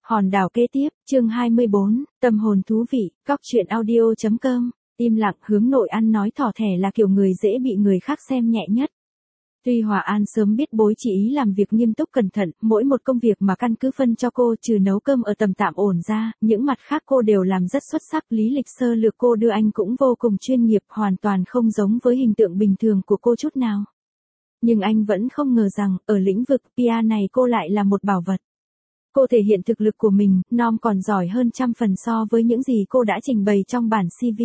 Hòn đảo kế tiếp, chương 24, tâm hồn thú vị, góc truyện audio.com, im lặng hướng nội ăn nói thỏ thẻ là kiểu người dễ bị người khác xem nhẹ nhất. Tuy Hòa An sớm biết bối chị ý làm việc nghiêm túc cẩn thận, mỗi một công việc mà căn cứ phân cho cô trừ nấu cơm ở tầm tạm ổn ra, những mặt khác cô đều làm rất xuất sắc. Lý lịch sơ lược cô đưa anh cũng vô cùng chuyên nghiệp, hoàn toàn không giống với hình tượng bình thường của cô chút nào. Nhưng anh vẫn không ngờ rằng, ở lĩnh vực PR này cô lại là một bảo vật. Cô thể hiện thực lực của mình, còn giỏi hơn trăm phần so với những gì cô đã trình bày trong bản CV.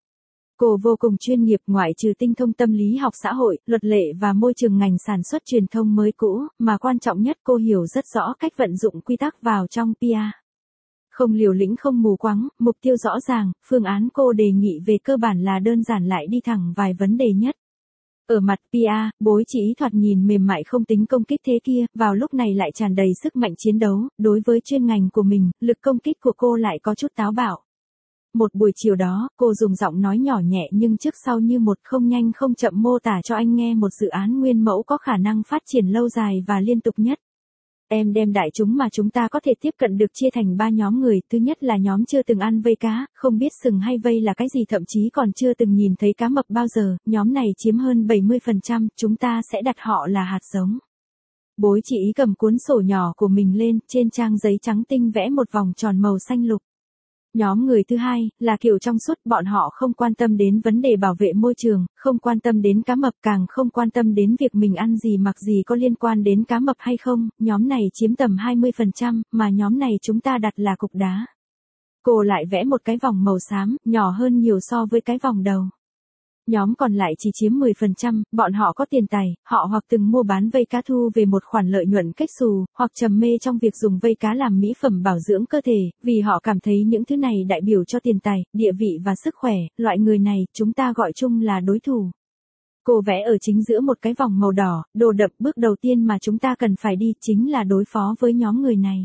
Cô vô cùng chuyên nghiệp, ngoại trừ tinh thông tâm lý học xã hội, luật lệ và môi trường ngành sản xuất truyền thông mới cũ, mà quan trọng nhất cô hiểu rất rõ cách vận dụng quy tắc vào trong PR. Không liều lĩnh không mù quáng, mục tiêu rõ ràng, phương án cô đề nghị về cơ bản là đơn giản lại đi thẳng vài vấn đề nhất. Ở mặt PR, bối chị ý thoạt nhìn mềm mại không tính công kích thế kia, vào lúc này lại tràn đầy sức mạnh chiến đấu, đối với chuyên ngành của mình, lực công kích của cô lại có chút táo bạo. Một buổi chiều đó, cô dùng giọng nói nhỏ nhẹ nhưng trước sau như một không nhanh không chậm mô tả cho anh nghe một dự án nguyên mẫu có khả năng phát triển lâu dài và liên tục nhất. Em đem đại chúng mà chúng ta có thể tiếp cận được chia thành 3 nhóm người. Thứ nhất là nhóm chưa từng ăn vây cá, không biết sừng hay vây là cái gì, thậm chí còn chưa từng nhìn thấy cá mập bao giờ. Nhóm này chiếm hơn 70%, chúng ta sẽ đặt họ là hạt giống. Bối chị ý cầm cuốn sổ nhỏ của mình lên, trên trang giấy trắng tinh vẽ một vòng tròn màu xanh lục. Nhóm người thứ hai, là kiểu trong suốt, bọn họ không quan tâm đến vấn đề bảo vệ môi trường, không quan tâm đến cá mập, càng không quan tâm đến việc mình ăn gì mặc gì có liên quan đến cá mập hay không. Nhóm này chiếm tầm 20%, mà nhóm này chúng ta đặt là cục đá. Cô lại vẽ một cái vòng màu xám, nhỏ hơn nhiều so với cái vòng đầu. Nhóm còn lại chỉ chiếm 10%, bọn họ có tiền tài, họ hoặc từng mua bán vây cá thu về một khoản lợi nhuận kếch xù, hoặc trầm mê trong việc dùng vây cá làm mỹ phẩm bảo dưỡng cơ thể, vì họ cảm thấy những thứ này đại biểu cho tiền tài, địa vị và sức khỏe. Loại người này, chúng ta gọi chung là đối thủ. Cô vẽ ở chính giữa một cái vòng màu đỏ, đồ đậm. Bước đầu tiên mà chúng ta cần phải đi chính là đối phó với nhóm người này.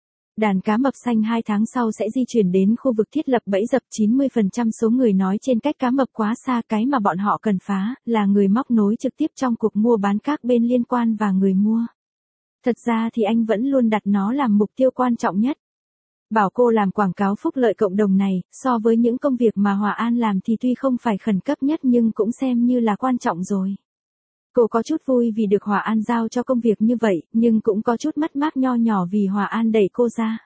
Đàn cá mập xanh 2 tháng sau sẽ di chuyển đến khu vực thiết lập bẫy dập. 90% số người nói trên cách cá mập quá xa, cái mà bọn họ cần phá là người móc nối trực tiếp trong cuộc mua bán các bên liên quan và người mua. Thật ra thì anh vẫn luôn đặt nó làm mục tiêu quan trọng nhất. Bảo cô làm quảng cáo phúc lợi cộng đồng này, so với những công việc mà Hòa An làm thì tuy không phải khẩn cấp nhất nhưng cũng xem như là quan trọng rồi. Cô có chút vui vì được Hòa An giao cho công việc như vậy, nhưng cũng có chút mất mát nho nhỏ vì Hòa An đẩy cô ra.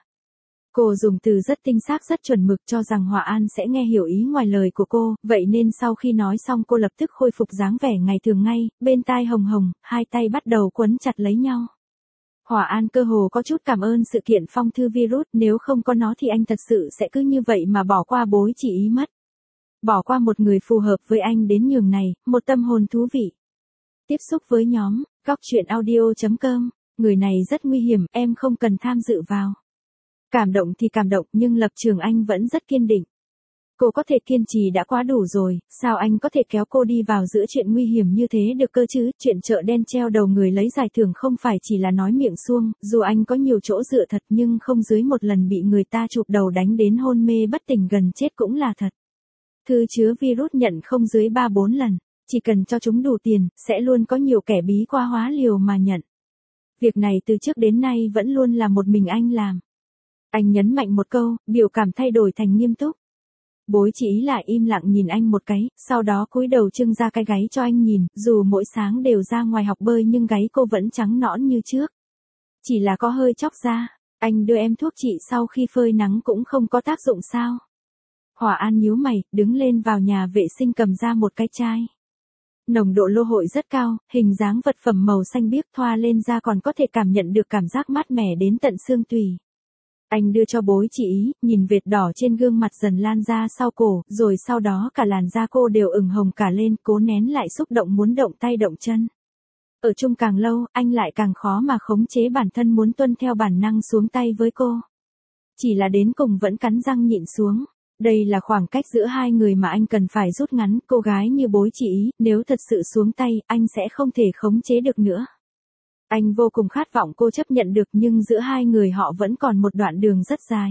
Cô dùng từ rất tinh xác rất chuẩn mực cho rằng Hòa An sẽ nghe hiểu ý ngoài lời của cô, vậy nên sau khi nói xong cô lập tức khôi phục dáng vẻ ngày thường ngay, bên tai hồng hồng, hai tay bắt đầu quấn chặt lấy nhau. Hòa An cơ hồ có chút cảm ơn sự kiện phong thư virus, nếu không có nó thì anh thật sự sẽ cứ như vậy mà bỏ qua bối chị ý mất. Bỏ qua một người phù hợp với anh đến nhường này, một tâm hồn thú vị. Tiếp xúc với nhóm, góc truyện audio.com, người này rất nguy hiểm, em không cần tham dự vào. Cảm động thì cảm động nhưng lập trường anh vẫn rất kiên định. Cô có thể kiên trì đã quá đủ rồi, sao anh có thể kéo cô đi vào giữa chuyện nguy hiểm như thế được cơ chứ? Chuyện chợ đen treo đầu người lấy giải thưởng không phải chỉ là nói miệng suông, dù anh có nhiều chỗ dựa thật nhưng không dưới một lần bị người ta chụp đầu đánh đến hôn mê bất tỉnh gần chết cũng là thật. Thư chứa virus nhận không dưới 3-4 lần. Chỉ cần cho chúng đủ tiền, sẽ luôn có nhiều kẻ bí qua hóa liều mà nhận. Việc này từ trước đến nay vẫn luôn là một mình anh làm. Anh nhấn mạnh một câu, biểu cảm thay đổi thành nghiêm túc. Bối chị ý lại im lặng nhìn anh một cái, sau đó cúi đầu trưng ra cái gáy cho anh nhìn, dù mỗi sáng đều ra ngoài học bơi nhưng gáy cô vẫn trắng nõn như trước. Chỉ là có hơi chóc ra, anh đưa em thuốc trị sau khi phơi nắng cũng không có tác dụng sao? Hòa An nhíu mày, đứng lên vào nhà vệ sinh cầm ra một cái chai. Nồng độ lô hội rất cao, hình dáng vật phẩm màu xanh biếc thoa lên da còn có thể cảm nhận được cảm giác mát mẻ đến tận xương tủy. Anh đưa cho bối chị ý, nhìn vệt đỏ trên gương mặt dần lan ra sau cổ, rồi sau đó cả làn da cô đều ửng hồng cả lên, cố nén lại xúc động muốn động tay động chân. Ở chung càng lâu, anh lại càng khó mà khống chế bản thân muốn tuân theo bản năng xuống tay với cô. Chỉ là đến cùng vẫn cắn răng nhịn xuống. Đây là khoảng cách giữa hai người mà anh cần phải rút ngắn. Cô gái như bối chị ý, nếu thật sự xuống tay, anh sẽ không thể khống chế được nữa. Anh vô cùng khát vọng cô chấp nhận được nhưng giữa hai người họ vẫn còn một đoạn đường rất dài.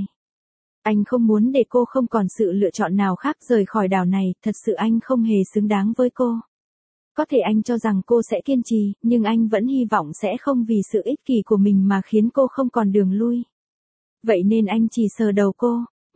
Anh không muốn để cô không còn sự lựa chọn nào khác rời khỏi đảo này, thật sự anh không hề xứng đáng với cô. Có thể anh cho rằng cô sẽ kiên trì, nhưng anh vẫn hy vọng sẽ không vì sự ích kỷ của mình mà khiến cô không còn đường lui. Vậy nên anh chỉ sờ đầu cô.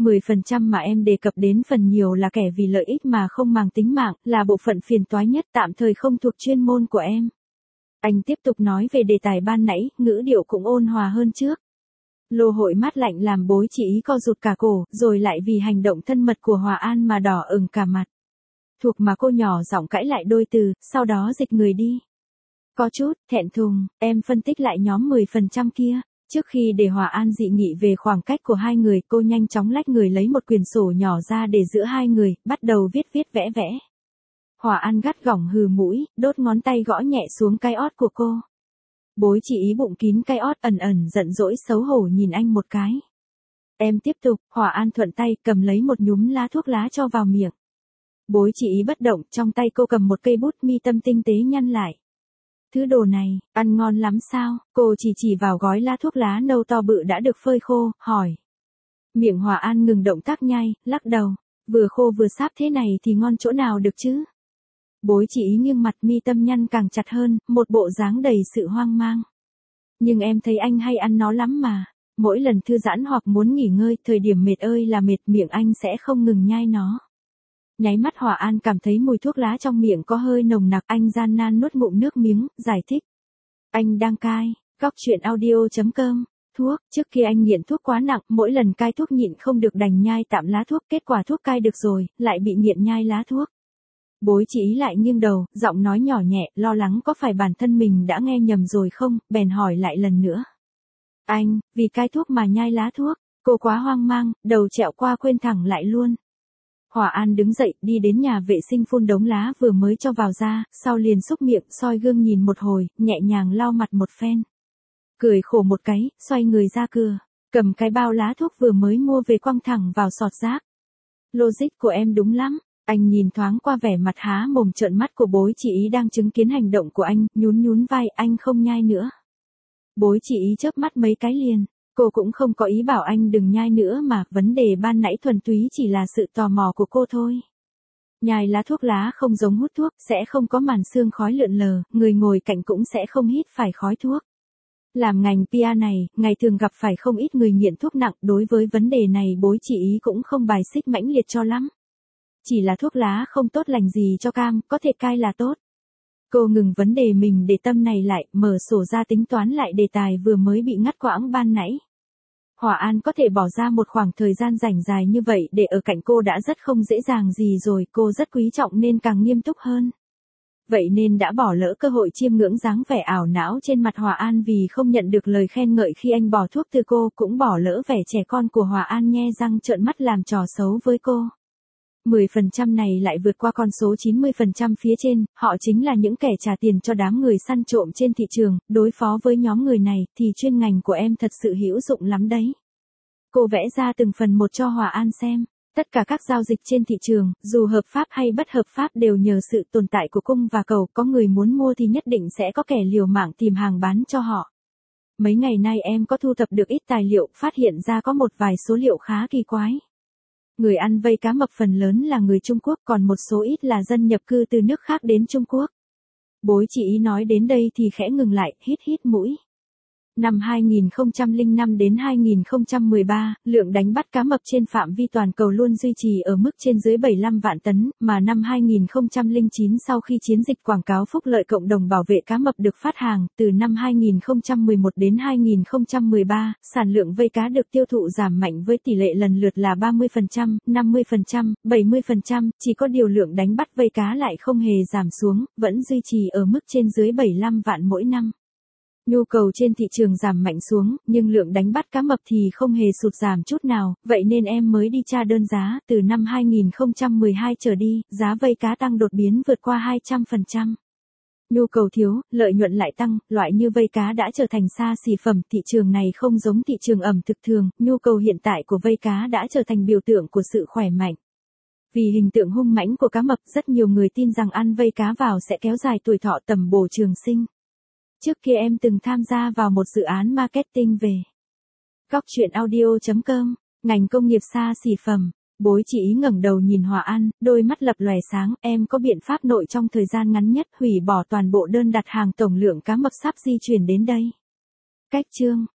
10% mà em đề cập đến phần nhiều là kẻ vì lợi ích mà không màng tính mạng, là bộ phận phiền toái nhất tạm thời không thuộc chuyên môn của em. Anh tiếp tục nói về đề tài ban nãy, ngữ điệu cũng ôn hòa hơn trước. Lô hội mát lạnh làm bối chị ý co rụt cả cổ, rồi lại vì hành động thân mật của Hòa An mà đỏ ửng cả mặt. Thuộc mà cô nhỏ giọng cãi lại đôi từ, sau đó dịch người đi. Có chút, thẹn thùng, em phân tích lại nhóm 10% kia. Trước khi để Hòa An dị nghị về khoảng cách của hai người, cô nhanh chóng lách người lấy một quyển sổ nhỏ ra để giữa hai người, bắt đầu viết vẽ vẽ. Hòa An gắt gỏng hừ mũi, đốt ngón tay gõ nhẹ xuống cái ót của cô. Bối chị ý bụng kín cái ót ẩn ẩn giận dỗi xấu hổ nhìn anh một cái. Em tiếp tục, Hòa An thuận tay cầm lấy một nhúm lá thuốc lá cho vào miệng. Bối chị ý bất động, trong tay cô cầm một cây bút mi tâm tinh tế nhăn lại. Thứ đồ này, ăn ngon lắm sao? Cô chỉ vào gói lá thuốc lá nâu to bự đã được phơi khô, hỏi. Miệng Hòa An ngừng động tác nhai, lắc đầu. Vừa khô vừa sáp thế này thì ngon chỗ nào được chứ? Bối chị ý nghiêng mặt mi tâm nhăn càng chặt hơn, một bộ dáng đầy sự hoang mang. Nhưng em thấy anh hay ăn nó lắm mà. Mỗi lần thư giãn hoặc muốn nghỉ ngơi, thời điểm mệt ơi là mệt, miệng anh sẽ không ngừng nhai nó. Nháy mắt Hòa An cảm thấy mùi thuốc lá trong miệng có hơi nồng nặc, anh gian nan nuốt ngụm nước miếng, giải thích. Anh đang cai, Góc Chuyện Audio.com, thuốc, trước kia anh nghiện thuốc quá nặng, mỗi lần cai thuốc nhịn không được đành nhai tạm lá thuốc, kết quả thuốc cai được rồi, lại bị nghiện nhai lá thuốc. Bối chị ý lại nghiêng đầu, giọng nói nhỏ nhẹ, lo lắng có phải bản thân mình đã nghe nhầm rồi không, bèn hỏi lại lần nữa. Anh, vì cai thuốc mà nhai lá thuốc, cô quá hoang mang, đầu trẹo qua quên thẳng lại luôn. Hòa An đứng dậy, đi đến nhà vệ sinh phun đống lá vừa mới cho vào ra, sau liền xúc miệng, soi gương nhìn một hồi, nhẹ nhàng lau mặt một phen. Cười khổ một cái, xoay người ra cửa, cầm cái bao lá thuốc vừa mới mua về quăng thẳng vào sọt rác. Logic của em đúng lắm. Anh nhìn thoáng qua vẻ mặt há mồm trợn mắt của bối chị ý đang chứng kiến hành động của anh, nhún vai, anh không nhai nữa. Bối chị ý chớp mắt mấy cái liền. Cô cũng không có ý bảo anh đừng nhai nữa mà, vấn đề ban nãy thuần túy chỉ là sự tò mò của cô thôi. Nhai lá thuốc lá không giống hút thuốc, sẽ không có màn sương khói lượn lờ, người ngồi cạnh cũng sẽ không hít phải khói thuốc. Làm ngành PR này, ngày thường gặp phải không ít người nghiện thuốc nặng, đối với vấn đề này bối chị ý cũng không bài xích mãnh liệt cho lắm. Chỉ là thuốc lá không tốt lành gì cho cam, có thể cai là tốt. Cô ngừng vấn đề mình để tâm này lại, mở sổ ra tính toán lại đề tài vừa mới bị ngắt quãng ban nãy. Hòa An có thể bỏ ra một khoảng thời gian rảnh dài như vậy để ở cạnh cô đã rất không dễ dàng gì rồi, cô rất quý trọng nên càng nghiêm túc hơn. Vậy nên đã bỏ lỡ cơ hội chiêm ngưỡng dáng vẻ ảo não trên mặt Hòa An vì không nhận được lời khen ngợi khi anh bỏ thuốc từ cô, cũng bỏ lỡ vẻ trẻ con của Hòa An nhe răng trợn mắt làm trò xấu với cô. 10% này lại vượt qua con số 90% phía trên, họ chính là những kẻ trả tiền cho đám người săn trộm trên thị trường, đối phó với nhóm người này thì chuyên ngành của em thật sự hữu dụng lắm đấy. Cô vẽ ra từng phần một cho Hòa An xem, tất cả các giao dịch trên thị trường, dù hợp pháp hay bất hợp pháp đều nhờ sự tồn tại của cung và cầu, có người muốn mua thì nhất định sẽ có kẻ liều mạng tìm hàng bán cho họ. Mấy ngày nay em có thu thập được ít tài liệu, phát hiện ra có một vài số liệu khá kỳ quái. Người ăn vây cá mập phần lớn là người Trung Quốc, còn một số ít là dân nhập cư từ nước khác đến Trung Quốc. Bối chị ý nói đến đây thì khẽ ngừng lại, hít mũi. Năm 2005 đến 2013, lượng đánh bắt cá mập trên phạm vi toàn cầu luôn duy trì ở mức trên dưới 75 vạn tấn, mà năm 2009 sau khi chiến dịch quảng cáo phúc lợi cộng đồng bảo vệ cá mập được phát hàng, từ năm 2011 đến 2013, sản lượng vây cá được tiêu thụ giảm mạnh với tỷ lệ lần lượt là 30%, 50%, 70%, chỉ có điều lượng đánh bắt vây cá lại không hề giảm xuống, vẫn duy trì ở mức trên dưới 75 vạn mỗi năm. Nhu cầu trên thị trường giảm mạnh xuống, nhưng lượng đánh bắt cá mập thì không hề sụt giảm chút nào, vậy nên em mới đi tra đơn giá, từ năm 2012 trở đi, giá vây cá tăng đột biến vượt qua 200%. Nhu cầu thiếu, lợi nhuận lại tăng, loại như vây cá đã trở thành xa xỉ phẩm, thị trường này không giống thị trường ẩm thực thường, nhu cầu hiện tại của vây cá đã trở thành biểu tượng của sự khỏe mạnh. Vì hình tượng hung mãnh của cá mập, rất nhiều người tin rằng ăn vây cá vào sẽ kéo dài tuổi thọ tầm bổ trường sinh. Trước kia em từng tham gia vào một dự án marketing về Góc Chuyện Audio.com, ngành công nghiệp xa xỉ phẩm. Bối chị ý ngẩng đầu nhìn Hòa An, đôi mắt lập lòe sáng, em có biện pháp nội trong thời gian ngắn nhất hủy bỏ toàn bộ đơn đặt hàng tổng lượng cá mập sắp di chuyển đến đây. Cách chương